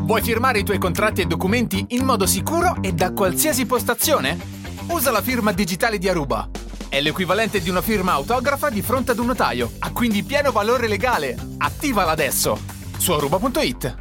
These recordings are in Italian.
Vuoi firmare i tuoi contratti e documenti in modo sicuro e da qualsiasi postazione? Usa la firma digitale di Aruba. È l'equivalente di una firma autografa di fronte ad un notaio. Ha quindi pieno valore legale. Attivala adesso su aruba.it.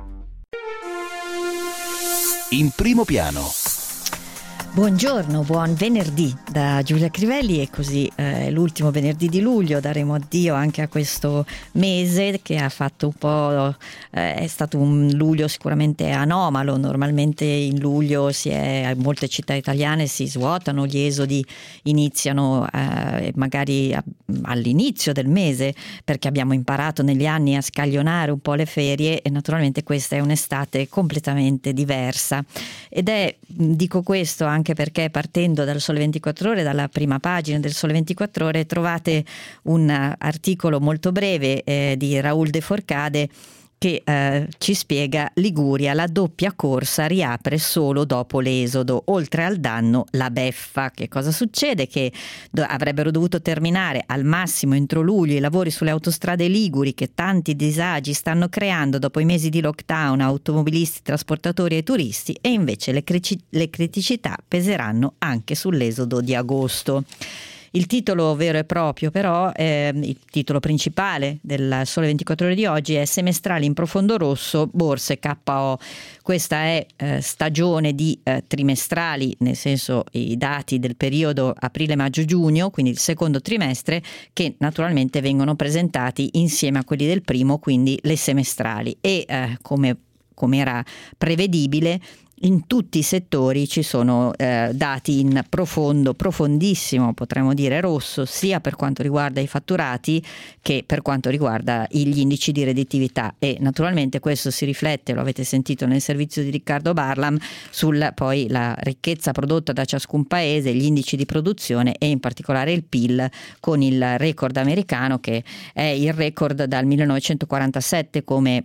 In primo piano. Buongiorno, buon venerdì da Giulia Crivelli, e così l'ultimo venerdì di luglio daremo addio anche a questo mese che ha fatto un po', è stato un luglio sicuramente anomalo. Normalmente in luglio molte città italiane si svuotano, gli esodi iniziano magari all'inizio del mese, perché abbiamo imparato negli anni a scaglionare un po' le ferie, e naturalmente questa è un'estate completamente diversa. Dico questo anche perché, partendo dal Sole 24 Ore, dalla prima pagina del Sole 24 Ore, trovate un articolo molto breve di Raul de Forcade che ci spiega: Liguria, la doppia corsa riapre solo dopo l'esodo, oltre al danno la beffa. Che cosa succede? Che avrebbero dovuto terminare al massimo entro luglio i lavori sulle autostrade liguri, che tanti disagi stanno creando dopo i mesi di lockdown a automobilisti, trasportatori e turisti, e invece le criticità peseranno anche sull'esodo di agosto. Il titolo vero e proprio, però, il titolo principale del Sole 24 Ore di oggi è Semestrali in profondo rosso, borse KO. Questa è stagione di trimestrali, nel senso i dati del periodo aprile, maggio, giugno, quindi il secondo trimestre, che naturalmente vengono presentati insieme a quelli del primo, quindi le semestrali. E come era prevedibile, in tutti i settori ci sono dati in profondissimo, potremmo dire rosso, sia per quanto riguarda i fatturati che per quanto riguarda gli indici di redditività, e naturalmente questo si riflette, lo avete sentito nel servizio di Riccardo Barlam, poi la ricchezza prodotta da ciascun paese, gli indici di produzione e in particolare il PIL, con il record americano che è il record dal 1947 come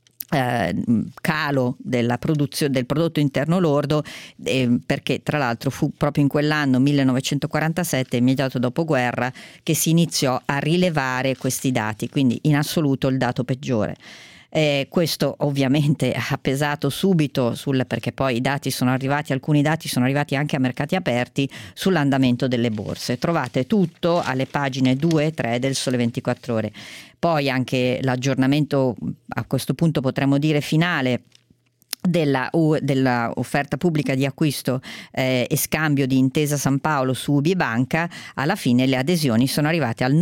calo della produzione del prodotto interno lordo, perché tra l'altro fu proprio in quell'anno 1947, immediato dopoguerra, che si iniziò a rilevare questi dati, quindi in assoluto il dato peggiore. Questo ovviamente ha pesato subito perché poi alcuni dati sono arrivati anche a mercati aperti, sull'andamento delle borse. Trovate tutto alle pagine 2 e 3 del Sole 24 Ore. Poi anche l'aggiornamento, a questo punto potremmo dire finale, della offerta pubblica di acquisto e scambio di Intesa San Paolo su UBI Banca. Alla fine le adesioni sono arrivate al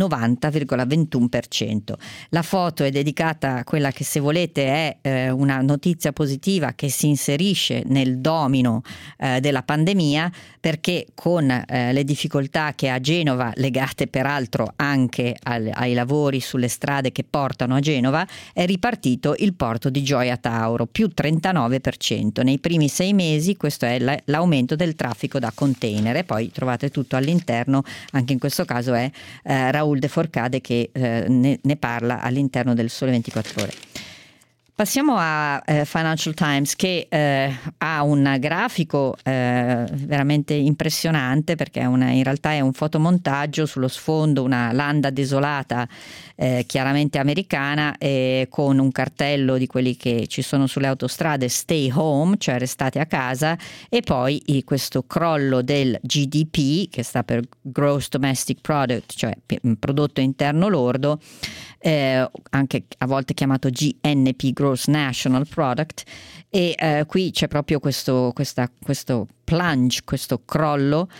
90,21%. La foto è dedicata a quella che, se volete, è una notizia positiva che si inserisce nel domino della pandemia, perché con le difficoltà che a Genova, legate peraltro anche ai lavori sulle strade che portano a Genova, è ripartito il porto di Gioia Tauro, più 39%. Nei primi 6 mesi questo è l'aumento del traffico da container, e poi trovate tutto all'interno. Anche in questo caso è Raul de Forcade che ne parla all'interno del Sole 24 Ore. Passiamo a Financial Times, che ha un grafico veramente impressionante, perché in realtà è un fotomontaggio, sullo sfondo una landa desolata chiaramente americana, con un cartello di quelli che ci sono sulle autostrade, Stay Home, cioè restate a casa, e poi questo crollo del GDP, che sta per Gross Domestic Product, cioè prodotto interno lordo, anche a volte chiamato GNP, Gross National Product, e qui c'è proprio questo plunge, questo crollo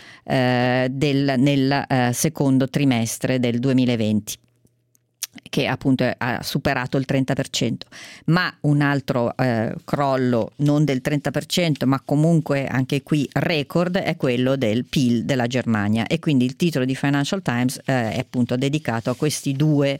nel secondo trimestre del 2020, che appunto ha superato il 30%, ma un altro crollo non del 30%, ma comunque anche qui record, è quello del PIL della Germania, e quindi il titolo di Financial Times è appunto dedicato a questi due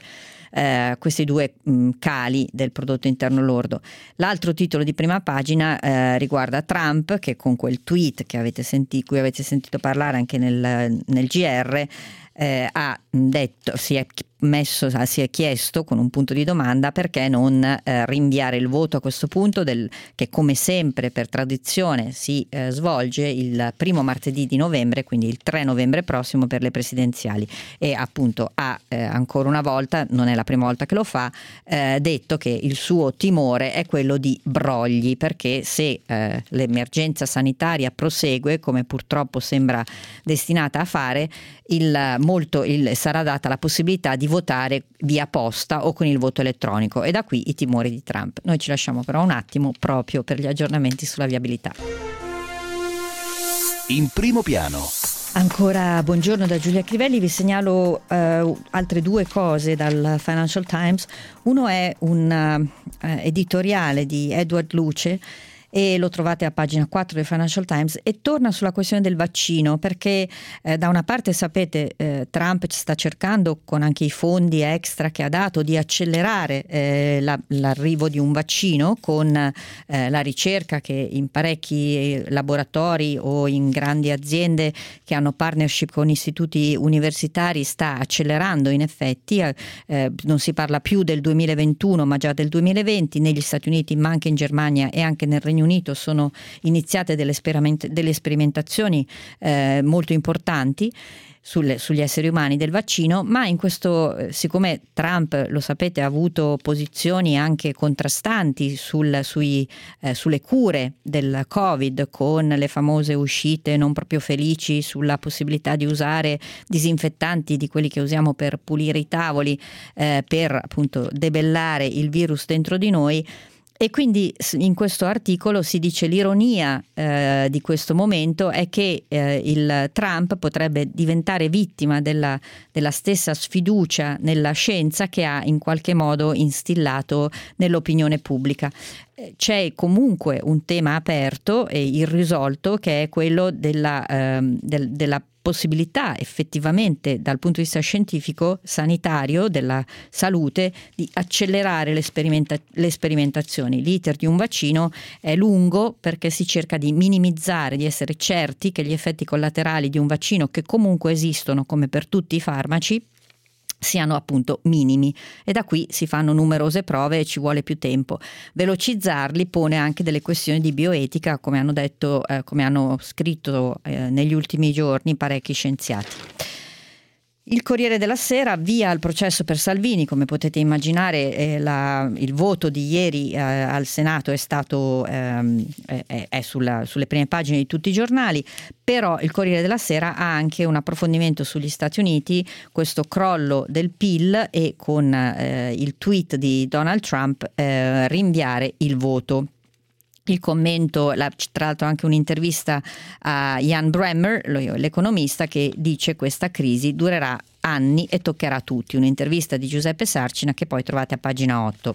cali del prodotto interno lordo. L'altro titolo di prima pagina riguarda Trump, che con quel tweet cui avete sentito parlare anche nel GR, si è si è chiesto con un punto di domanda perché non rinviare il voto a questo punto, che come sempre per tradizione si svolge il primo martedì di novembre, quindi il 3 novembre prossimo per le presidenziali, e appunto ha ancora una volta, non è la prima volta che lo fa, detto che il suo timore è quello di brogli, perché se l'emergenza sanitaria prosegue come purtroppo sembra destinata a fare, sarà data la possibilità di votare via posta o con il voto elettronico, e da qui i timori di Trump. Noi ci lasciamo però un attimo proprio per gli aggiornamenti sulla viabilità. In primo piano. Ancora buongiorno da Giulia Crivelli, vi segnalo altre due cose dal Financial Times. Uno è un editoriale di Edward Luce, e lo trovate a pagina 4 del Financial Times, e torna sulla questione del vaccino, perché da una parte sapete Trump sta cercando, con anche i fondi extra che ha dato, di accelerare l'arrivo di un vaccino con la ricerca che in parecchi laboratori o in grandi aziende che hanno partnership con istituti universitari sta accelerando in effetti. Non si parla più del 2021 ma già del 2020 negli Stati Uniti, ma anche in Germania e anche nel Regno Unito sono iniziate delle sperimentazioni molto importanti sugli esseri umani del vaccino, ma in questo, siccome Trump, lo sapete, ha avuto posizioni anche contrastanti sulle cure del Covid, con le famose uscite non proprio felici sulla possibilità di usare disinfettanti di quelli che usiamo per pulire i tavoli, per appunto debellare il virus dentro di noi. E quindi in questo articolo si dice l'ironia di questo momento è che il Trump potrebbe diventare vittima della stessa sfiducia nella scienza che ha in qualche modo instillato nell'opinione pubblica. C'è comunque un tema aperto e irrisolto, che è quello della possibilità effettivamente dal punto di vista scientifico, sanitario, della salute, di accelerare le sperimentazioni. L'iter di un vaccino è lungo perché si cerca di minimizzare, di essere certi che gli effetti collaterali di un vaccino, che comunque esistono come per tutti i farmaci, siano appunto minimi, e da qui si fanno numerose prove e ci vuole più tempo. Velocizzarli pone anche delle questioni di bioetica, come hanno detto, come hanno scritto negli ultimi giorni parecchi scienziati. Il Corriere della Sera avvia il processo per Salvini. Come potete immaginare, il voto di ieri al Senato è stato sulle prime pagine di tutti i giornali, però il Corriere della Sera ha anche un approfondimento sugli Stati Uniti, questo crollo del PIL, e con il tweet di Donald Trump rinviare il voto. Il commento, tra l'altro anche un'intervista a Ian Bremmer, l'economista, che dice questa crisi durerà anni e toccherà a tutti. Un'intervista di Giuseppe Sarcina che poi trovate a pagina 8.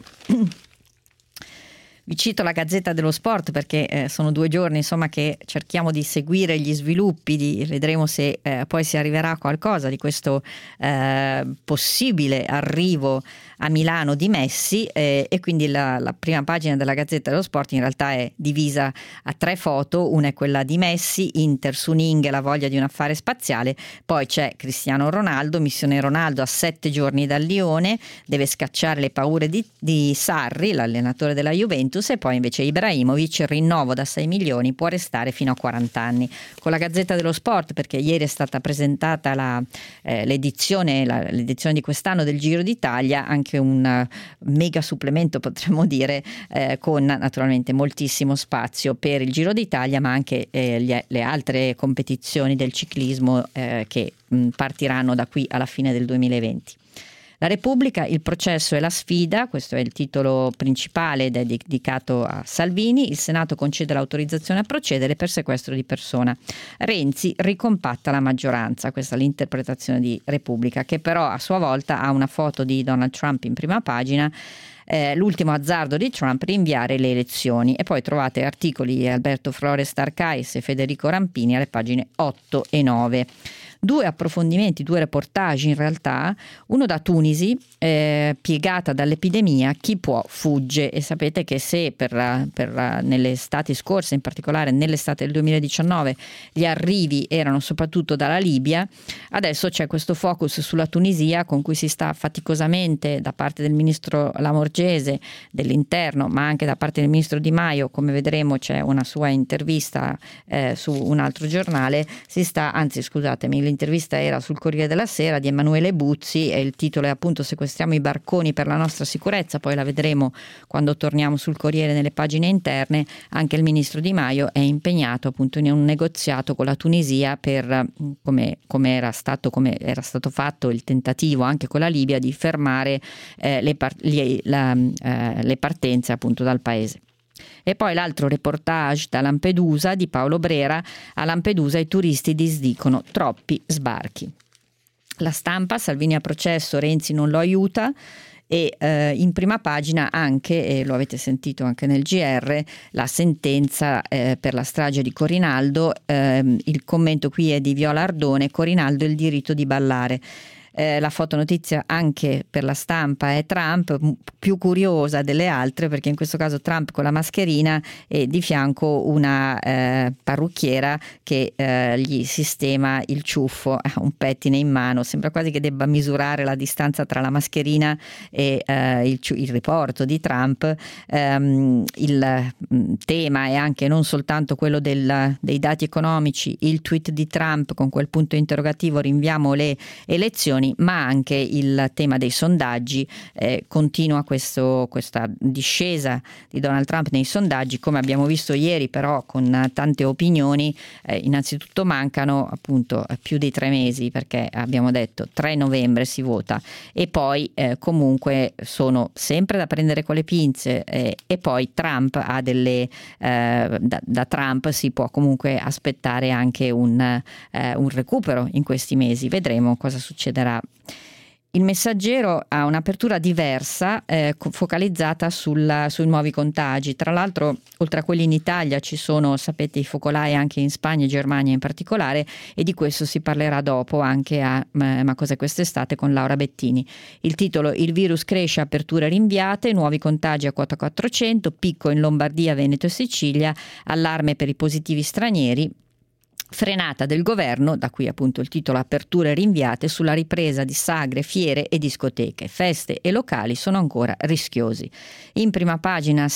Vi cito la Gazzetta dello Sport perché sono 2 giorni insomma che cerchiamo di seguire gli sviluppi, vedremo se poi si arriverà a qualcosa di questo possibile arrivo a Milano di Messi, e quindi la prima pagina della Gazzetta dello Sport in realtà è divisa a 3 foto. Una è quella di Messi, Inter su Ning, la voglia di un affare spaziale, poi c'è Cristiano Ronaldo, missione Ronaldo a 7 giorni dal Lione, deve scacciare le paure di Sarri, l'allenatore della Juventus, e poi invece Ibrahimovic, rinnovo da 6 milioni, può restare fino a 40 anni. Con la Gazzetta dello Sport, perché ieri è stata presentata l'edizione di quest'anno del Giro d'Italia, anche un mega supplemento potremmo dire, con naturalmente moltissimo spazio per il Giro d'Italia, ma anche le altre competizioni del ciclismo che partiranno da qui alla fine del 2020. La Repubblica, il processo e la sfida, questo è il titolo principale dedicato a Salvini. Il Senato concede l'autorizzazione a procedere per sequestro di persona. Renzi ricompatta la maggioranza, questa è l'interpretazione di Repubblica, che però a sua volta ha una foto di Donald Trump in prima pagina. L'ultimo azzardo di Trump, rinviare le elezioni, e poi trovate articoli di Alberto Flores Arcais e Federico Rampini alle pagine 8 e 9. due approfondimenti, due reportage in realtà, uno da Tunisi, piegata dall'epidemia, chi può fugge, e sapete che se nelle estati scorse, in particolare nell'estate del 2019, gli arrivi erano soprattutto dalla Libia, adesso c'è questo focus sulla Tunisia con cui si sta faticosamente da parte del ministro Lamorgese dell'Interno, ma anche da parte del ministro Di Maio, come vedremo c'è una sua intervista su un altro giornale, l'intervista era sul Corriere della Sera di Emanuele Buzzi e il titolo è appunto "Sequestriamo i barconi per la nostra sicurezza", poi la vedremo quando torniamo sul Corriere nelle pagine interne. Anche il ministro Di Maio è impegnato appunto in un negoziato con la Tunisia per come era stato fatto il tentativo anche con la Libia di fermare le partenze appunto dal paese. E poi l'altro reportage da Lampedusa di Paolo Brera: a Lampedusa i turisti disdicono troppi sbarchi. La Stampa: Salvini a processo, Renzi non lo aiuta. E in prima pagina anche, e lo avete sentito anche nel GR, la sentenza per la strage di Corinaldo. Il commento qui è di Viola Ardone: Corinaldo il diritto di ballare. La fotonotizia anche per la Stampa è Trump, più curiosa delle altre perché in questo caso Trump con la mascherina e di fianco una parrucchiera che gli sistema il ciuffo, un pettine in mano, sembra quasi che debba misurare la distanza tra la mascherina e il riporto di Trump. Il tema è anche non soltanto quello dei dati economici, il tweet di Trump con quel punto interrogativo "rinviamo le elezioni", ma anche il tema dei sondaggi. Continua questa discesa di Donald Trump nei sondaggi, come abbiamo visto ieri, però con tante opinioni. Innanzitutto mancano appunto più di 3 mesi, perché abbiamo detto 3 novembre si vota, e poi comunque sono sempre da prendere con le pinze, e poi Trump ha da Trump si può comunque aspettare anche un recupero in questi mesi. Vedremo cosa succederà. Il Messaggero ha un'apertura diversa, focalizzata sui nuovi contagi. Tra l'altro, oltre a quelli in Italia, ci sono, sapete, i focolai anche in Spagna e Germania in particolare, e di questo si parlerà dopo anche a Ma cos'è quest'estate con Laura Bettini. Il titolo: il virus cresce, aperture rinviate, nuovi contagi a quota 400, picco in Lombardia, Veneto e Sicilia, allarme per i positivi stranieri. Frenata del governo, da qui appunto il titolo aperture rinviate, sulla ripresa di sagre, fiere e discoteche. Feste e locali sono ancora rischiosi. In prima pagina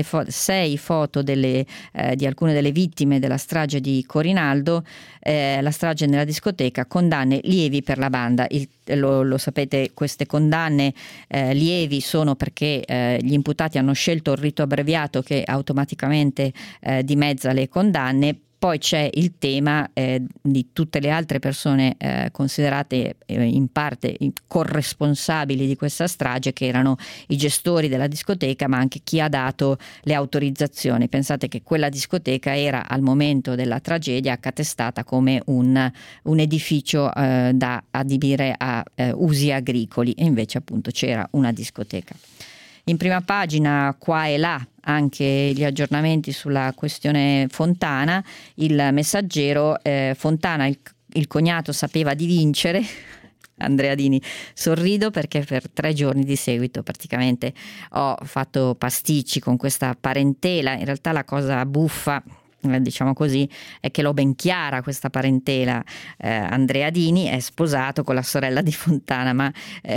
6 foto di alcune delle vittime della strage di Corinaldo, la strage nella discoteca, condanne lievi per la banda. Lo sapete, queste condanne lievi sono perché gli imputati hanno scelto il rito abbreviato che automaticamente dimezza le condanne. Poi c'è il tema di tutte le altre persone considerate in parte corresponsabili di questa strage, che erano i gestori della discoteca, ma anche chi ha dato le autorizzazioni. Pensate che quella discoteca era al momento della tragedia accatestata come un edificio da adibire a usi agricoli, e invece appunto c'era una discoteca. In prima pagina qua e là anche gli aggiornamenti sulla questione Fontana. Il Messaggero: Fontana, il cognato sapeva di vincere. Andrea Dini: sorrido perché per 3 giorni di seguito praticamente ho fatto pasticci con questa parentela. In realtà la cosa buffa, diciamo così, è che l'ho ben chiara questa parentela. Andrea Dini è sposato con la sorella di Fontana, ma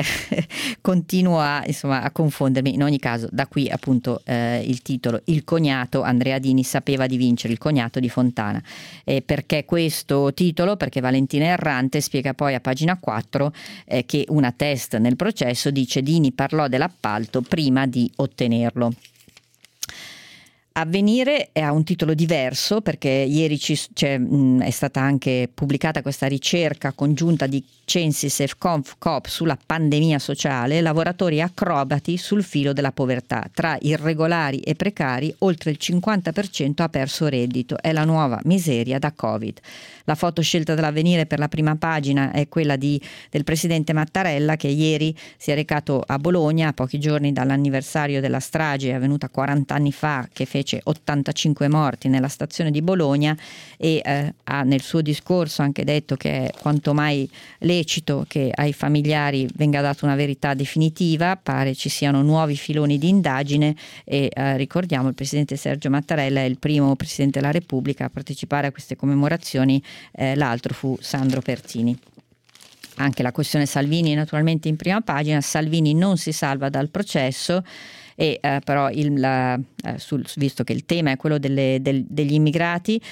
continuo a confondermi. In ogni caso, da qui appunto il titolo: il cognato, Andrea Dini sapeva di vincere, il cognato di Fontana. Perché questo titolo? Perché Valentina Errante spiega poi a pagina 4 che una test nel processo dice: Dini parlò dell'appalto prima di ottenerlo. Avvenire ha un titolo diverso, perché ieri è stata anche pubblicata questa ricerca congiunta di Censis e Coop sulla pandemia sociale. Lavoratori acrobati sul filo della povertà, tra irregolari e precari oltre il 50% ha perso reddito, è la nuova miseria da Covid. La foto scelta dall'Avvenire per la prima pagina è quella del presidente Mattarella, che ieri si è recato a Bologna a pochi giorni dall'anniversario della strage avvenuta 40 anni fa, che fece fece 85 morti nella stazione di Bologna e ha nel suo discorso anche detto che è quanto mai lecito che ai familiari venga data una verità definitiva, pare ci siano nuovi filoni di indagine e ricordiamo il presidente Sergio Mattarella è il primo presidente della Repubblica a partecipare a queste commemorazioni, l'altro fu Sandro Pertini. Anche la questione Salvini naturalmente in prima pagina. Salvini non si salva dal processo e però visto che il tema è quello degli immigrati,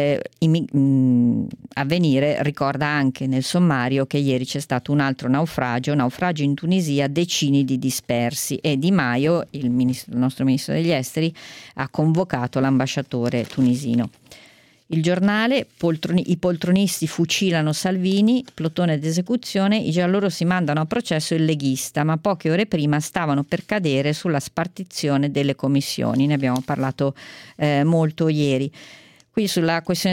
Avvenire ricorda anche nel sommario che ieri c'è stato un altro naufragio in Tunisia, decine di dispersi, e Di Maio, il nostro ministro degli esteri, ha convocato l'ambasciatore tunisino. Il Giornale, i poltronisti fucilano Salvini, plotone d'esecuzione, i giallorossi mandano a processo il leghista, ma poche ore prima stavano per cadere sulla spartizione delle commissioni, ne abbiamo parlato molto ieri. Qui sulla questione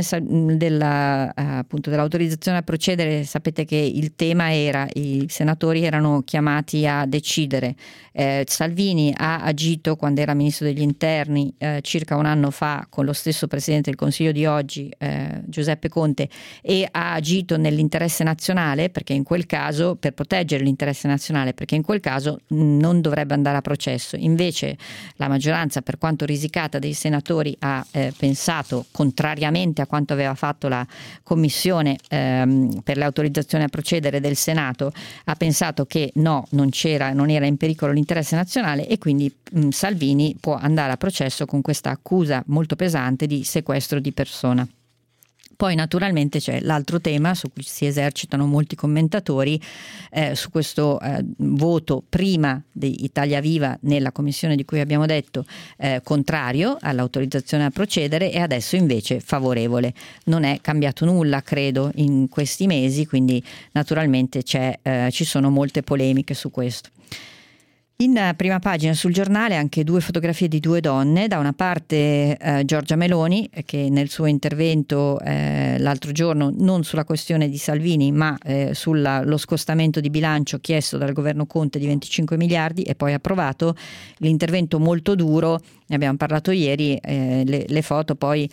appunto dell'autorizzazione a procedere, sapete che il tema era, i senatori erano chiamati a decidere. Salvini ha agito quando era ministro degli interni circa un anno fa con lo stesso presidente del Consiglio di oggi, Giuseppe Conte, e ha agito nell'interesse nazionale, perché in quel caso, per proteggere l'interesse nazionale, perché in quel caso non dovrebbe andare a processo. Invece la maggioranza, per quanto risicata, dei senatori ha pensato, contrariamente a quanto aveva fatto la commissione per l'autorizzazione a procedere del Senato, ha pensato che no, non era in pericolo l'interesse nazionale e quindi Salvini può andare a processo con questa accusa molto pesante di sequestro di persona. Poi naturalmente c'è l'altro tema su cui si esercitano molti commentatori su questo voto prima di Italia Viva nella commissione di cui abbiamo detto contrario all'autorizzazione a procedere e adesso invece favorevole. Non è cambiato nulla, credo, in questi mesi, quindi naturalmente ci sono molte polemiche su questo. In prima pagina sul Giornale anche due fotografie di due donne, da una parte Giorgia Meloni che nel suo intervento l'altro giorno non sulla questione di Salvini ma sullo scostamento di bilancio chiesto dal governo Conte di 25 miliardi e poi approvato, l'intervento molto duro, ne abbiamo parlato ieri, le foto poi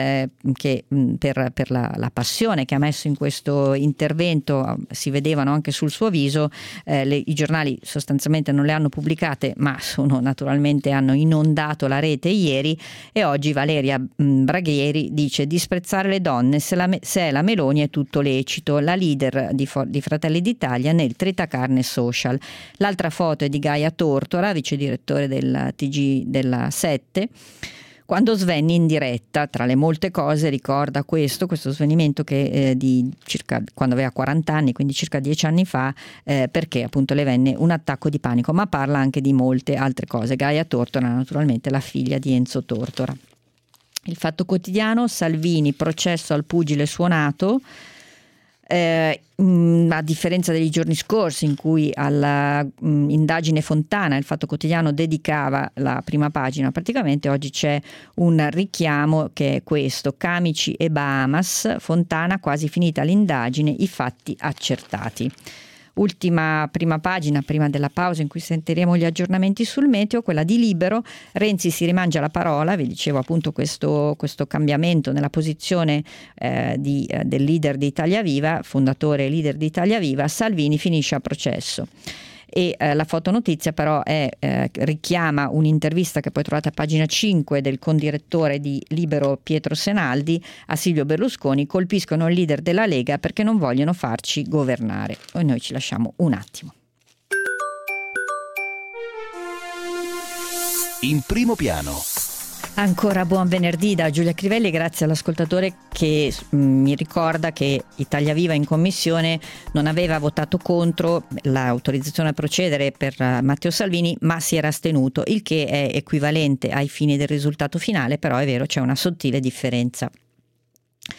che per la passione che ha messo in questo intervento si vedevano anche sul suo viso, i giornali sostanzialmente non le hanno pubblicate ma naturalmente hanno inondato la rete ieri e oggi Valeria Braghieri dice: disprezzare le donne, se è la Meloni è tutto lecito, la leader di Fratelli d'Italia nel tritacarne social. L'altra foto è di Gaia Tortora, vice direttore del TG della 7, quando Svenni in diretta, tra le molte cose, ricorda questo svenimento che di circa quando aveva 40 anni, quindi circa 10 anni fa, perché appunto le venne un attacco di panico, ma parla anche di molte altre cose. Gaia Tortora, naturalmente la figlia di Enzo Tortora. Il Fatto Quotidiano, Salvini, processo al pugile suonato. A differenza degli giorni scorsi in cui alla indagine Fontana il Fatto Quotidiano dedicava la prima pagina, praticamente oggi c'è un richiamo che è questo: Camici e Bahamas, Fontana quasi finita l'indagine, i fatti accertati. Ultima prima pagina prima della pausa in cui sentiremo gli aggiornamenti sul meteo, quella di Libero. Renzi si rimangia la parola, vi dicevo appunto questo cambiamento nella posizione del leader di Italia Viva, fondatore e leader di Italia Viva. Salvini finisce a processo. E la fotonotizia però richiama un'intervista che poi trovate a pagina 5 del condirettore di Libero Pietro Senaldi a Silvio Berlusconi: colpiscono il leader della Lega perché non vogliono farci governare. E noi ci lasciamo un attimo. In primo piano. Ancora buon venerdì da Giulia Crivelli, grazie all'ascoltatore che mi ricorda che Italia Viva in commissione non aveva votato contro l'autorizzazione a procedere per Matteo Salvini, ma si era astenuto, il che è equivalente ai fini del risultato finale, però è vero, c'è una sottile differenza.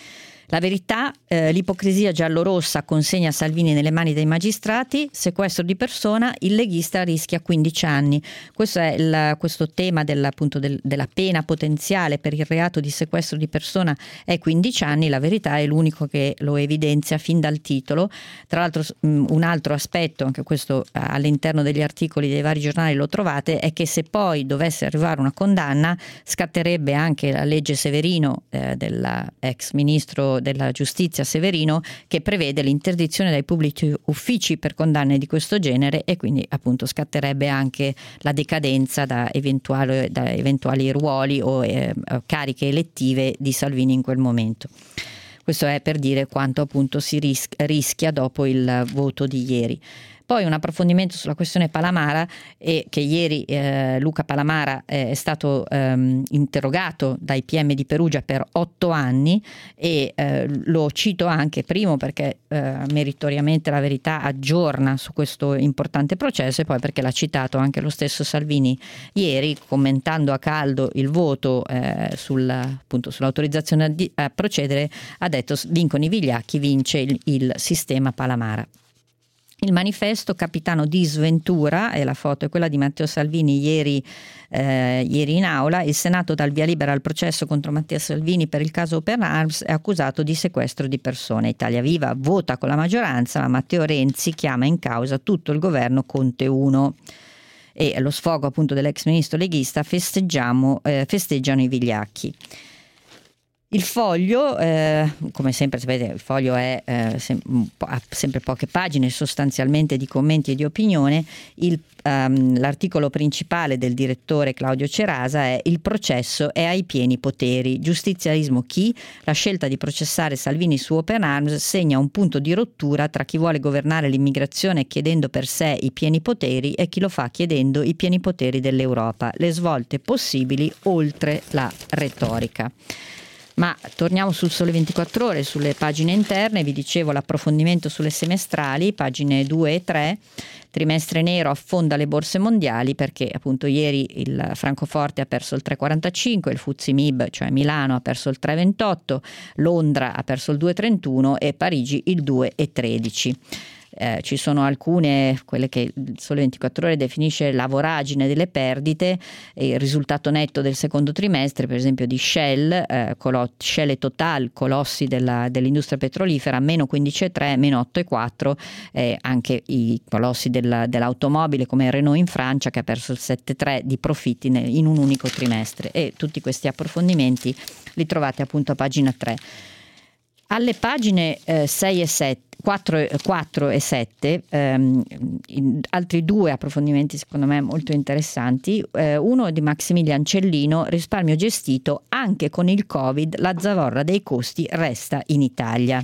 La Verità, l'ipocrisia giallorossa consegna Salvini nelle mani dei magistrati, sequestro di persona, il leghista rischia 15 anni. Questo è questo tema della pena potenziale per il reato di sequestro di persona è 15 anni. La Verità è l'unico che lo evidenzia fin dal titolo. Tra l'altro un altro aspetto, anche questo all'interno degli articoli dei vari giornali lo trovate, è che se poi dovesse arrivare una condanna scatterebbe anche la legge Severino dell'ex ministro della giustizia Severino, che prevede l'interdizione dai pubblici uffici per condanne di questo genere, e quindi appunto scatterebbe anche la decadenza da eventuali ruoli o cariche elettive di Salvini in quel momento. Questo è per dire quanto appunto si rischia dopo il voto di ieri. Poi un approfondimento sulla questione Palamara, e che ieri Luca Palamara è stato interrogato dai PM di Perugia per 8 anni, e lo cito anche primo perché meritoriamente La Verità aggiorna su questo importante processo, e poi perché l'ha citato anche lo stesso Salvini ieri, commentando a caldo il voto sull'autorizzazione a procedere. Ha detto: vincono i vigliacchi, vince il sistema Palamara. Il Manifesto, capitano di sventura, e la foto è quella di Matteo Salvini ieri in aula. Il Senato dà il via libera al processo contro Matteo Salvini per il caso Open Arms, è accusato di sequestro di persone. Italia Viva vota con la maggioranza, ma Matteo Renzi chiama in causa tutto il governo Conte 1. E allo sfogo appunto dell'ex ministro leghista festeggiano i vigliacchi. Il Foglio, come sempre sapete, il Foglio ha sempre poche pagine sostanzialmente di commenti e di opinione. L'articolo principale del direttore Claudio Cerasa è: il processo è ai pieni poteri. Giustizialismo chi? La scelta di processare Salvini su Open Arms segna un punto di rottura tra chi vuole governare l'immigrazione chiedendo per sé i pieni poteri e chi lo fa chiedendo i pieni poteri dell'Europa. Le svolte possibili oltre la retorica. Ma torniamo sul Sole 24 Ore, sulle pagine interne. Vi dicevo l'approfondimento sulle semestrali, pagine 2 e 3. Trimestre nero affonda le borse mondiali perché appunto ieri il Francoforte ha perso il 3,45, il FTSE MIB, cioè Milano, ha perso il 3,28, Londra ha perso il 2,31 e Parigi il 2,13. Ci sono alcune, quelle che il Sole 24 Ore definisce la voragine delle perdite, il risultato netto del secondo trimestre, per esempio di Shell, Shell e Total, colossi dell'industria petrolifera, meno 15,3, meno 8,4, anche i colossi dell'automobile come Renault in Francia, che ha perso il 7,3 di profitti in un unico trimestre. E tutti questi approfondimenti li trovate appunto a pagina 3. Alle pagine 6 e 7, 4 e 7, altri due approfondimenti secondo me molto interessanti. Uno di Maximilian Cellino: risparmio gestito anche con il Covid, la zavorra dei costi resta in Italia.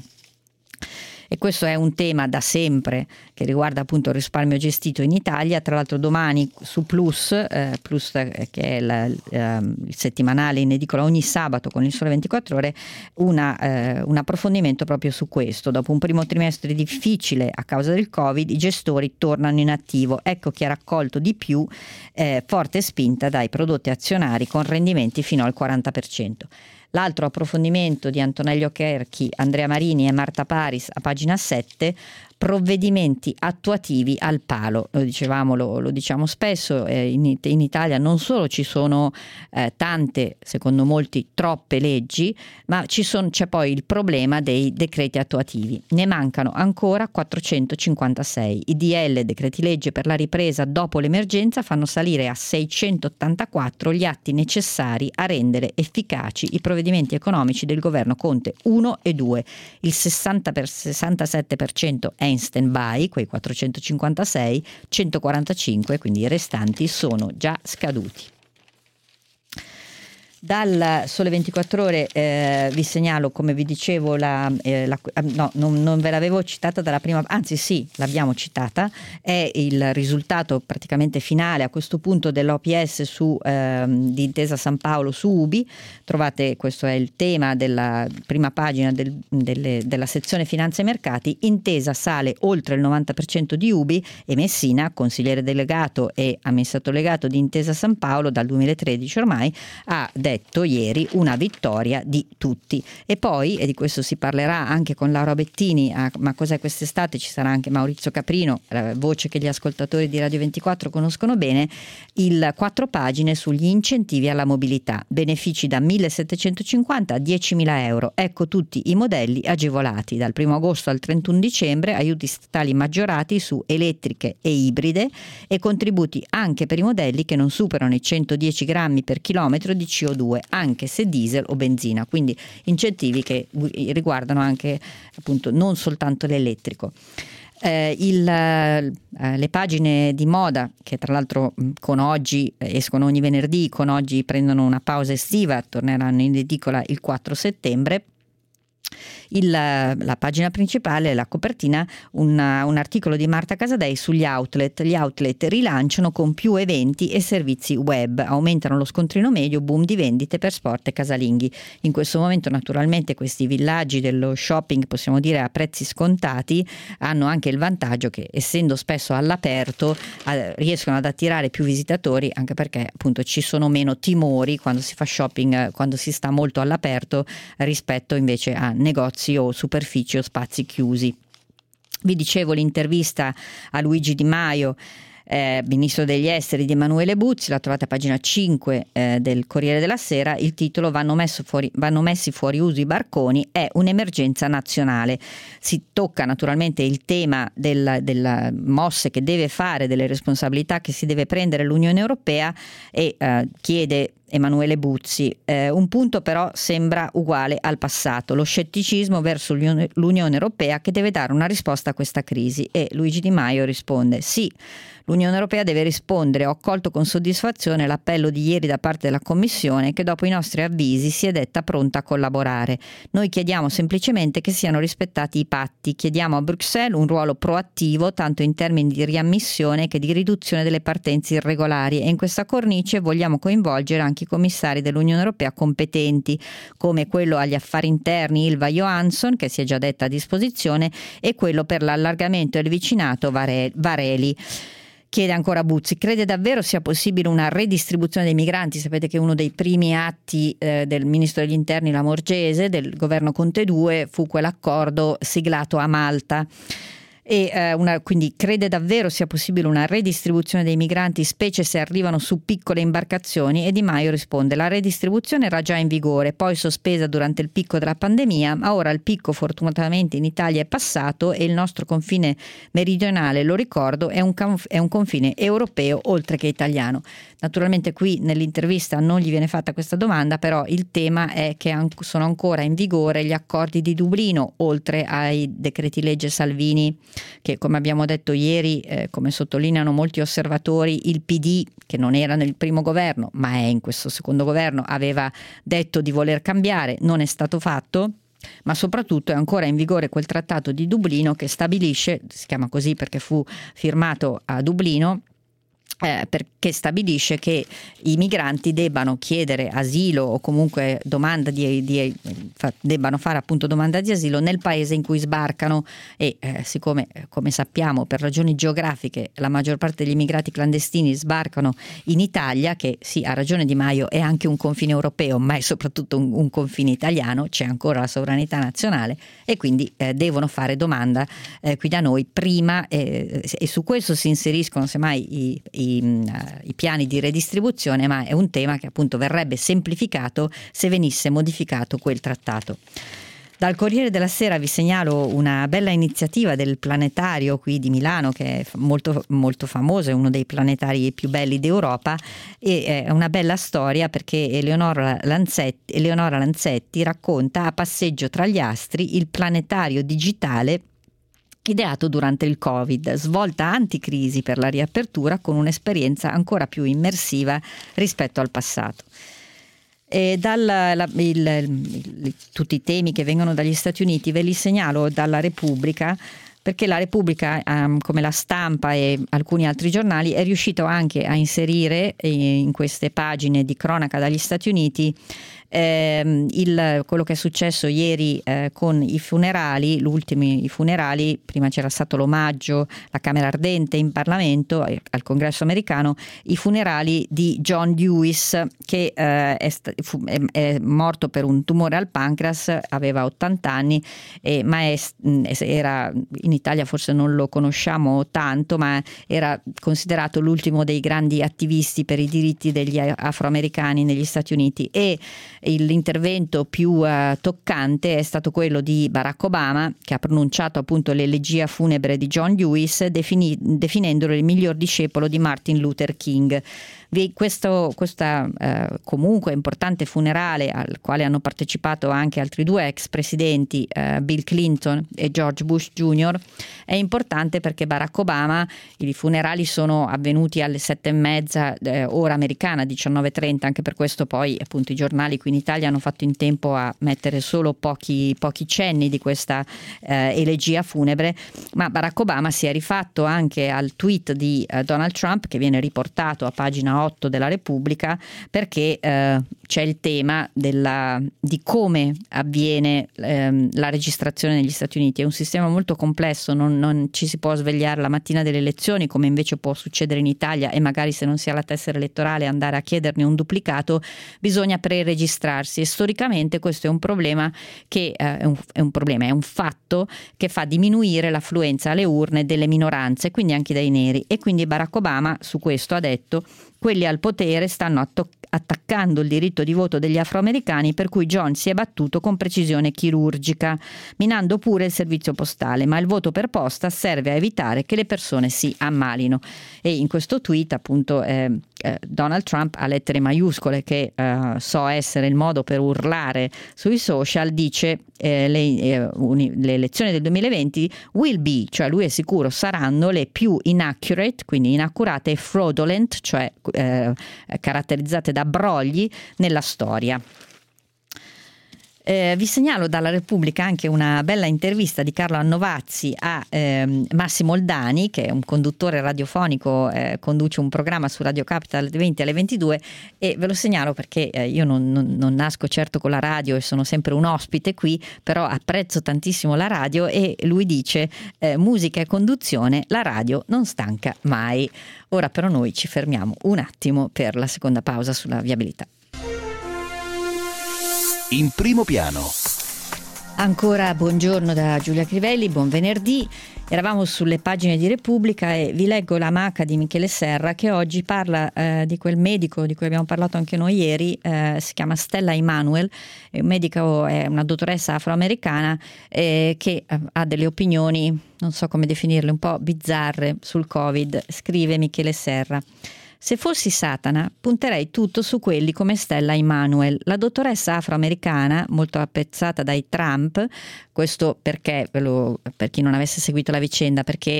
E questo è un tema da sempre che riguarda appunto il risparmio gestito in Italia. Tra l'altro domani su Plus che è il settimanale in edicola ogni sabato con il Sole 24 Ore, un approfondimento proprio su questo. Dopo un primo trimestre difficile a causa del Covid, i gestori tornano in attivo. Ecco chi ha raccolto di più, forte spinta dai prodotti azionari con rendimenti fino al 40%. L'altro approfondimento di Antonello Cherchi, Andrea Marini e Marta Paris a pagina 7, provvedimenti attuativi al palo. Lo dicevamo, lo diciamo spesso, in Italia non solo ci sono tante, secondo molti troppe leggi, ma c'è poi il problema dei decreti attuativi. Ne mancano ancora 456. I DL, decreti legge per la ripresa dopo l'emergenza, fanno salire a 684 gli atti necessari a rendere efficaci i provvedimenti economici del governo Conte 1 e 2. Il 67% è in stand-by, quei 456, 145, quindi i restanti sono già scaduti. Dal Sole 24 Ore vi segnalo, come vi dicevo, non ve l'avevo citata dalla prima, anzi sì, l'abbiamo citata, è il risultato praticamente finale a questo punto dell'OPS di Intesa San Paolo su UBI. Trovate, questo è il tema della prima pagina della sezione Finanza e Mercati. Intesa sale oltre il 90% di UBI e Messina, consigliere delegato e amministratore delegato di Intesa San Paolo dal 2013 ormai, ha detto detto ieri, una vittoria di tutti. E poi, e di questo si parlerà anche con Laura Bettini, ma cos'è quest'estate, ci sarà anche Maurizio Caprino, voce che gli ascoltatori di Radio 24 conoscono bene, il 4 pagine sugli incentivi alla mobilità, benefici da 1.750 a 10.000 euro. Ecco tutti i modelli agevolati dal 1 agosto al 31 dicembre, aiuti statali maggiorati su elettriche e ibride e contributi anche per i modelli che non superano i 110 grammi per chilometro di CO2, anche se diesel o benzina, quindi incentivi che riguardano anche appunto non soltanto l'elettrico. Le pagine di moda, che tra l'altro con oggi escono ogni venerdì, con oggi prendono una pausa estiva, torneranno in edicola il 4 settembre. La pagina principale, la copertina, un articolo di Marta Casadei sugli outlet. Gli outlet rilanciano con più eventi e servizi web, aumentano lo scontrino medio, boom di vendite per sport e casalinghi. In questo momento naturalmente questi villaggi dello shopping, possiamo dire a prezzi scontati, hanno anche il vantaggio che, essendo spesso all'aperto, riescono ad attirare più visitatori, anche perché appunto ci sono meno timori quando si fa shopping, quando si sta molto all'aperto, rispetto invece a negozi o superfici o spazi chiusi. Vi dicevo l'intervista a Luigi Di Maio, ministro degli esteri, di Emanuele Buzzi, la trovate a pagina 5 del Corriere della Sera. Il titolo: vanno messi fuori uso i barconi, è un'emergenza nazionale. Si tocca naturalmente il tema della mosse che deve fare, delle responsabilità che si deve prendere l'Unione Europea, e chiede Emanuele Buzzi, un punto però sembra uguale al passato: lo scetticismo verso l'Unione Europea che deve dare una risposta a questa crisi. E Luigi Di Maio risponde: sì, l'Unione Europea deve rispondere. Ho accolto con soddisfazione l'appello di ieri da parte della Commissione, che dopo i nostri avvisi si è detta pronta a collaborare. Noi chiediamo semplicemente che siano rispettati i patti, chiediamo a Bruxelles un ruolo proattivo tanto in termini di riammissione che di riduzione delle partenze irregolari, e in questa cornice vogliamo coinvolgere anche i commissari dell'Unione Europea competenti, come quello agli affari interni Ylva Johansson, che si è già detta a disposizione, e quello per l'allargamento e il vicinato Vareli. Chiede ancora Buzzi: crede davvero sia possibile una redistribuzione dei migranti? Sapete che uno dei primi atti del ministro degli interni Lamorgese, del governo Conte 2, fu quell'accordo siglato a Malta. Quindi crede davvero sia possibile una redistribuzione dei migranti, specie se arrivano su piccole imbarcazioni? E Di Maio risponde: la redistribuzione era già in vigore, poi sospesa durante il picco della pandemia, ma ora il picco fortunatamente in Italia è passato e il nostro confine meridionale, lo ricordo, è un confine europeo oltre che italiano. Naturalmente qui nell'intervista non gli viene fatta questa domanda, però il tema è che sono ancora in vigore gli accordi di Dublino, oltre ai decreti legge Salvini, che come abbiamo detto ieri, come sottolineano molti osservatori, il PD, che non era nel primo governo ma è in questo secondo governo, aveva detto di voler cambiare, non è stato fatto. Ma soprattutto è ancora in vigore quel trattato di Dublino che stabilisce, si chiama così perché fu firmato a Dublino, perché stabilisce che i migranti debbano chiedere asilo o comunque debbano fare appunto domanda di asilo nel paese in cui sbarcano, e siccome, come sappiamo, per ragioni geografiche la maggior parte degli immigrati clandestini sbarcano in Italia, che sì, ha ragione Di Maio, è anche un confine europeo ma è soprattutto un confine italiano, c'è ancora la sovranità nazionale, e quindi devono fare domanda qui da noi prima, e su questo si inseriscono semmai i piani di redistribuzione, ma è un tema che appunto verrebbe semplificato se venisse modificato quel trattato. Dal Corriere della Sera vi segnalo una bella iniziativa del Planetario qui di Milano, che è molto, molto famoso, è uno dei planetari più belli d'Europa, e è una bella storia perché Eleonora Lanzetti racconta a passeggio tra gli astri il planetario digitale ideato durante il Covid, svolta anticrisi per la riapertura con un'esperienza ancora più immersiva rispetto al passato. E tutti i temi che vengono dagli Stati Uniti ve li segnalo dalla Repubblica, perché la Repubblica, come La Stampa e alcuni altri giornali, è riuscito anche a inserire in queste pagine di cronaca dagli Stati Uniti quello che è successo ieri con i funerali, i funerali, prima c'era stato l'omaggio, la Camera Ardente in Parlamento, al Congresso americano, i funerali di John Lewis, che è morto per un tumore al pancreas, aveva 80 anni, ma era, in Italia forse non lo conosciamo tanto, ma era considerato l'ultimo dei grandi attivisti per i diritti degli afroamericani negli Stati Uniti, e l'intervento più toccante è stato quello di Barack Obama, che ha pronunciato appunto l'elegia funebre di John Lewis, definendolo il miglior discepolo di Martin Luther King. Questa comunque importante funerale, al quale hanno partecipato anche altri due ex presidenti, Bill Clinton e George Bush Jr., è importante perché Barack Obama, i funerali sono avvenuti alle 7:30 ora americana, 19:30, anche per questo poi appunto i giornali qui in Italia hanno fatto in tempo a mettere solo pochi cenni di questa elegia funebre, ma Barack Obama si è rifatto anche al tweet di Donald Trump, che viene riportato a pagina 8 della Repubblica, perché c'è il tema di come avviene la registrazione negli Stati Uniti. È un sistema molto complesso, non ci si può svegliare la mattina delle elezioni come invece può succedere in Italia, e magari se non si ha la tessera elettorale andare a chiederne un duplicato. Bisogna preregistrarsi, e storicamente questo è un problema che è un fatto che fa diminuire l'affluenza alle urne delle minoranze, quindi anche dai neri. E quindi Barack Obama su questo ha detto: quelli al potere stanno attaccando il diritto di voto degli afroamericani, per cui John si è battuto con precisione chirurgica, minando pure il servizio postale, ma il voto per posta serve a evitare che le persone si ammalino. E in questo tweet appunto Donald Trump, a lettere maiuscole, che so essere il modo per urlare sui social, dice le elezioni del 2020 will be, cioè lui è sicuro, saranno le più inaccurate, quindi inaccurate, e fraudulent, cioè caratterizzate da brogli, nella storia. Vi segnalo dalla Repubblica anche una bella intervista di Carlo Annovazzi a Massimo Oldani, che è un conduttore radiofonico, conduce un programma su Radio Capital alle 20 alle 22, e ve lo segnalo perché io non nasco certo con la radio e sono sempre un ospite qui, però apprezzo tantissimo la radio, e lui dice musica e conduzione, la radio non stanca mai. Ora però noi ci fermiamo un attimo per la seconda pausa sulla viabilità. In primo piano. Ancora buongiorno da Giulia Crivelli, buon venerdì. Eravamo sulle pagine di Repubblica e vi leggo la maca di Michele Serra, che oggi parla di quel medico di cui abbiamo parlato anche noi ieri. Si chiama Stella Immanuel, è un medico, è una dottoressa afroamericana che ha delle opinioni, non so come definirle, un po' bizzarre sul Covid. Scrive Michele Serra: se fossi Satana, punterei tutto su quelli come Stella Immanuel, la dottoressa afroamericana molto apprezzata dai Trump. Questo perché, per chi non avesse seguito la vicenda, perché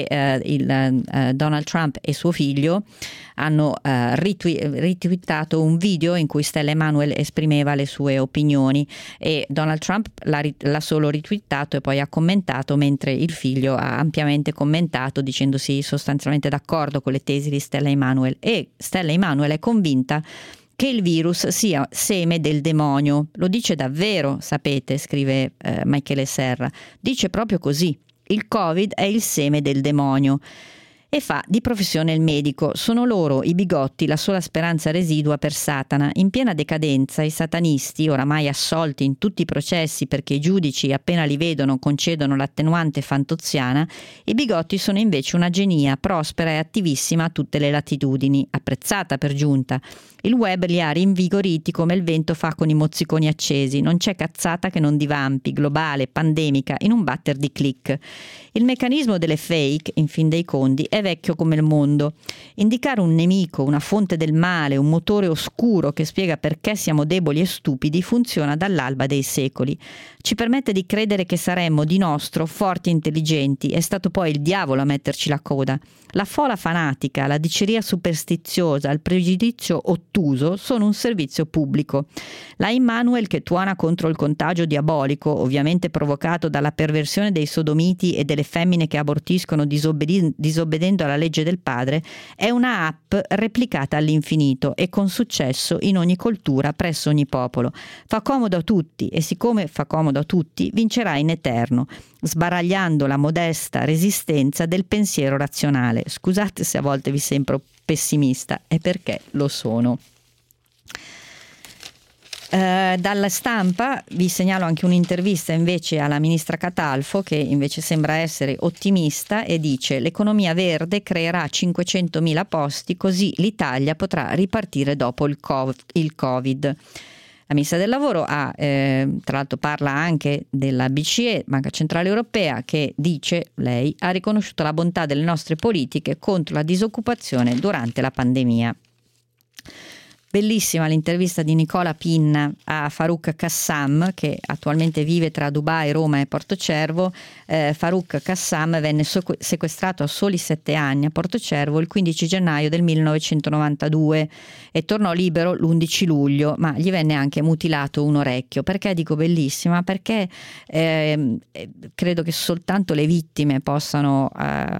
Donald Trump e suo figlio hanno retweetato un video in cui Stella Immanuel esprimeva le sue opinioni, e Donald Trump l'ha solo retweetato e poi ha commentato, mentre il figlio ha ampiamente commentato dicendosi sostanzialmente d'accordo con le tesi di Stella Immanuel. E Stella Immanuel è convinta che il virus sia seme del demonio. Lo dice davvero, sapete, scrive Michele Serra. Dice proprio così: il Covid è il seme del demonio. E fa di professione il medico. Sono loro, i bigotti, la sola speranza residua per Satana. In piena decadenza, i satanisti, oramai assolti in tutti i processi perché i giudici appena li vedono concedono l'attenuante fantoziana, i bigotti sono invece una genia prospera e attivissima a tutte le latitudini, apprezzata per giunta. Il web li ha rinvigoriti come il vento fa con i mozziconi accesi. Non c'è cazzata che non divampi, globale, pandemica, in un batter di click. Il meccanismo delle fake, in fin dei conti, è vecchio come il mondo. Indicare un nemico, una fonte del male, un motore oscuro che spiega perché siamo deboli e stupidi funziona dall'alba dei secoli. Ci permette di credere che saremmo di nostro forti e intelligenti. È stato poi il diavolo a metterci la coda. La fola fanatica, la diceria superstiziosa, il pregiudizio ottuso sono un servizio pubblico. La Immanuel, che tuona contro il contagio diabolico, ovviamente provocato dalla perversione dei sodomiti e delle femmine che abortiscono disobbedienti obbedendo alla legge del padre, è una app replicata all'infinito e con successo in ogni cultura presso ogni popolo. Fa comodo a tutti e siccome fa comodo a tutti vincerà in eterno, sbaragliando la modesta resistenza del pensiero razionale. Scusate se a volte vi sembro pessimista, è perché lo sono. Dalla Stampa vi segnalo anche un'intervista invece alla ministra Catalfo, che invece sembra essere ottimista e dice: l'economia verde creerà 500.000 posti, così l'Italia potrà ripartire dopo il Covid. La ministra del lavoro tra l'altro parla anche della BCE, Banca Centrale Europea, che dice, lei, ha riconosciuto la bontà delle nostre politiche contro la disoccupazione durante la pandemia. Bellissima l'intervista di Nicola Pinna a Farouk Kassam, che attualmente vive tra Dubai, Roma e Portocervo. Farouk Kassam venne sequestrato a soli 7 anni a Portocervo il 15 gennaio del 1992 e tornò libero l'11 luglio, ma gli venne anche mutilato un orecchio. Perché dico bellissima? Perché credo che soltanto le vittime possano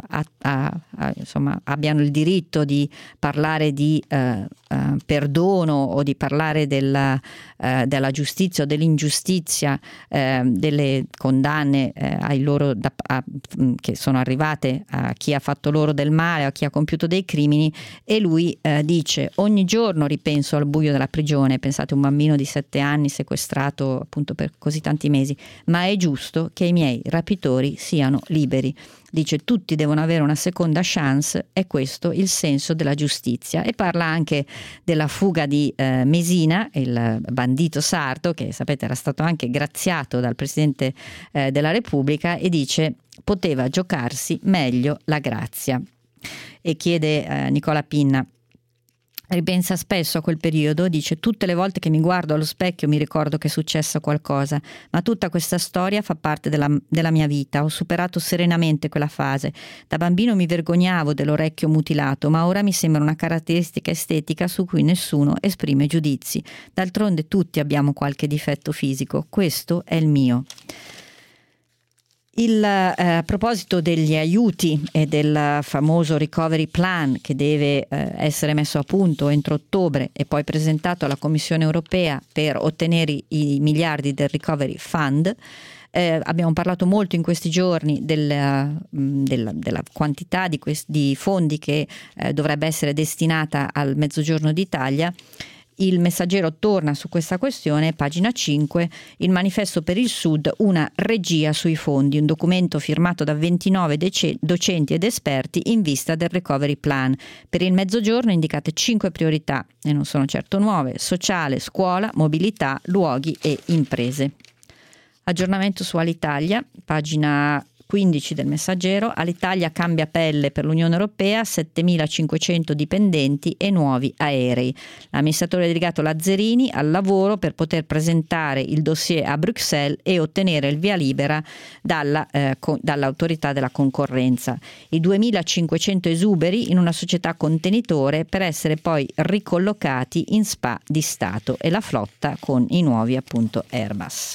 insomma, abbiano il diritto di parlare di perdono o di parlare della giustizia o dell'ingiustizia, delle condanne ai loro che sono arrivate a chi ha fatto loro del male, a chi ha compiuto dei crimini. E lui dice: ogni giorno ripenso al buio della prigione. Pensate, un bambino di 7 anni sequestrato appunto per così tanti mesi, ma è giusto che i miei rapitori siano liberi. Dice: tutti devono avere una seconda chance, è questo il senso della giustizia. E parla anche della fuga di Mesina, il bandito sardo, che sapete era stato anche graziato dal Presidente della Repubblica, e dice: poteva giocarsi meglio la grazia. E chiede Nicola Pinna: ripensa spesso a quel periodo, dice: tutte le volte che mi guardo allo specchio mi ricordo che è successo qualcosa, ma tutta questa storia fa parte della mia vita, ho superato serenamente quella fase. Da bambino mi vergognavo dell'orecchio mutilato, ma ora mi sembra una caratteristica estetica su cui nessuno esprime giudizi. D'altronde tutti abbiamo qualche difetto fisico, questo è il mio. A proposito degli aiuti e del famoso recovery plan che deve essere messo a punto entro ottobre e poi presentato alla Commissione europea per ottenere i miliardi del recovery fund, abbiamo parlato molto in questi giorni della quantità di fondi che dovrebbe essere destinata al Mezzogiorno d'Italia. Il Messaggero torna su questa questione, pagina 5, il manifesto per il Sud, una regia sui fondi, un documento firmato da 29 docenti ed esperti in vista del recovery plan. Per il Mezzogiorno indicate 5 priorità, e non sono certo nuove: sociale, scuola, mobilità, luoghi e imprese. Aggiornamento su Alitalia, pagina 15 del Messaggero. Alitalia cambia pelle per l'Unione Europea, 7.500 dipendenti e nuovi aerei. L'amministratore delegato Lazzarini al lavoro per poter presentare il dossier a Bruxelles e ottenere il via libera dall'autorità della concorrenza. I 2.500 esuberi in una società contenitore per essere poi ricollocati in SPA di Stato, e la flotta con i nuovi appunto Airbus.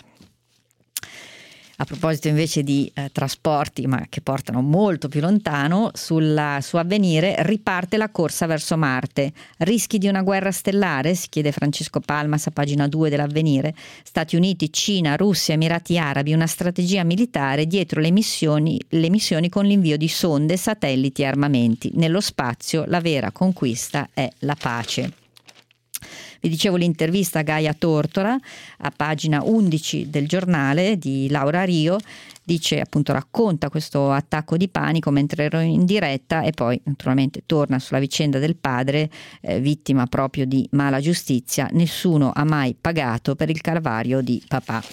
A proposito invece di trasporti, ma che portano molto più lontano, su Avvenire riparte la corsa verso Marte. Rischi di una guerra stellare? Si chiede Francesco Palmas a pagina 2 dell'Avvenire. Stati Uniti, Cina, Russia, Emirati Arabi, una strategia militare dietro le missioni con l'invio di sonde, satelliti e armamenti. Nello spazio la vera conquista è la pace. Vi dicevo l'intervista a Gaia Tortora a pagina 11 del Giornale di Laura Rio, dice appunto, racconta questo attacco di panico mentre ero in diretta, e poi naturalmente torna sulla vicenda del padre, vittima proprio di mala giustizia. Nessuno ha mai pagato per il calvario di papà.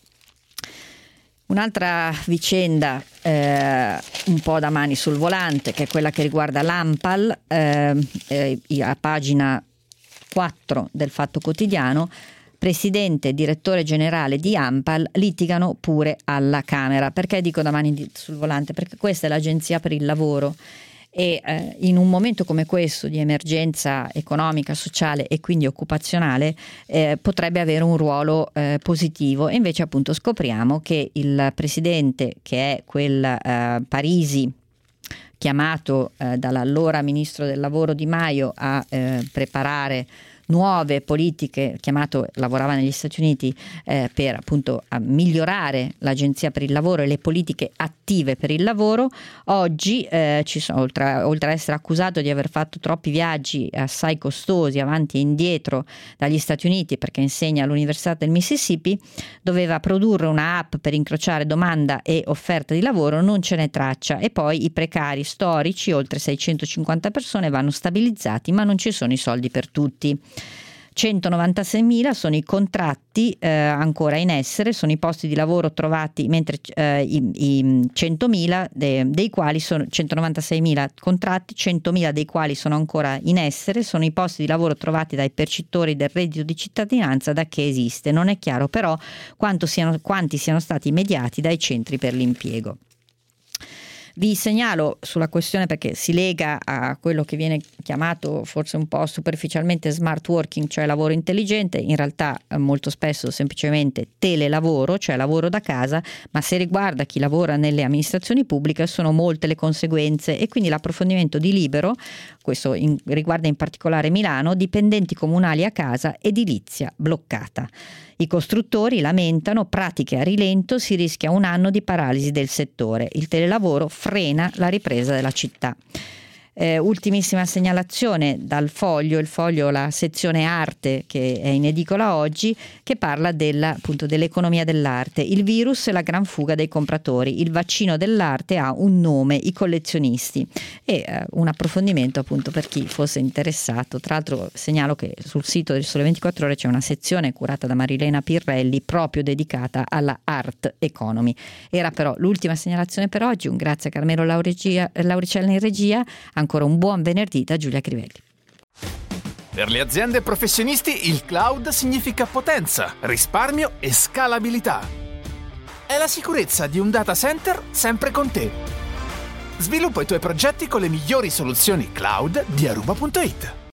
Un'altra vicenda un po' da mani sul volante, che è quella che riguarda l'Anpal, a pagina 4 del Fatto Quotidiano. Presidente e direttore generale di Anpal litigano pure alla Camera. Perché dico da mani sul volante? Perché questa è l'Agenzia per il Lavoro e in un momento come questo di emergenza economica, sociale e quindi occupazionale potrebbe avere un ruolo positivo, e invece appunto scopriamo che il presidente, che è quel Parisi, chiamato dall'allora ministro del lavoro Di Maio a preparare nuove politiche, lavorava negli Stati Uniti per appunto a migliorare l'Agenzia per il lavoro e le politiche attive per il lavoro. Oggi ci sono, oltre a essere accusato di aver fatto troppi viaggi assai costosi avanti e indietro dagli Stati Uniti perché insegna all'Università del Mississippi, doveva produrre una app per incrociare domanda e offerta di lavoro, non ce n'è traccia, e poi i precari storici, oltre 650 persone, vanno stabilizzati, ma non ci sono i soldi per tutti. 196.000 sono i contratti ancora in essere, sono i posti di lavoro trovati, mentre i 100.000 dei quali sono 196.000 contratti, 100.000 dei quali sono ancora in essere, sono i posti di lavoro trovati dai percettori del reddito di cittadinanza da che esiste. Non è chiaro però quanti siano stati mediati dai centri per l'impiego. Vi segnalo sulla questione, perché si lega a quello che viene chiamato forse un po' superficialmente smart working, cioè lavoro intelligente, in realtà molto spesso semplicemente telelavoro, cioè lavoro da casa, ma se riguarda chi lavora nelle amministrazioni pubbliche sono molte le conseguenze, e quindi l'approfondimento di Libero, questo riguarda in particolare Milano, dipendenti comunali a casa, edilizia bloccata. I costruttori lamentano pratiche a rilento, si rischia un anno di paralisi del settore. Il telelavoro frena la ripresa della città. Ultimissima segnalazione dal Foglio, il Foglio, la sezione arte che è in edicola oggi, che parla appunto dell'economia dell'arte, il virus e la gran fuga dei compratori, il vaccino dell'arte ha un nome, i collezionisti, e un approfondimento appunto per chi fosse interessato. Tra l'altro segnalo che sul sito del Sole 24 Ore c'è una sezione curata da Marilena Pirrelli proprio dedicata alla art economy. Era però l'ultima segnalazione per oggi. Un grazie a Carmelo Lauricella in regia. Ancora un buon venerdì da Giulia Crivelli. Per le aziende e professionisti il cloud significa potenza, risparmio e scalabilità. È la sicurezza di un data center sempre con te. Sviluppa i tuoi progetti con le migliori soluzioni cloud di Aruba.it.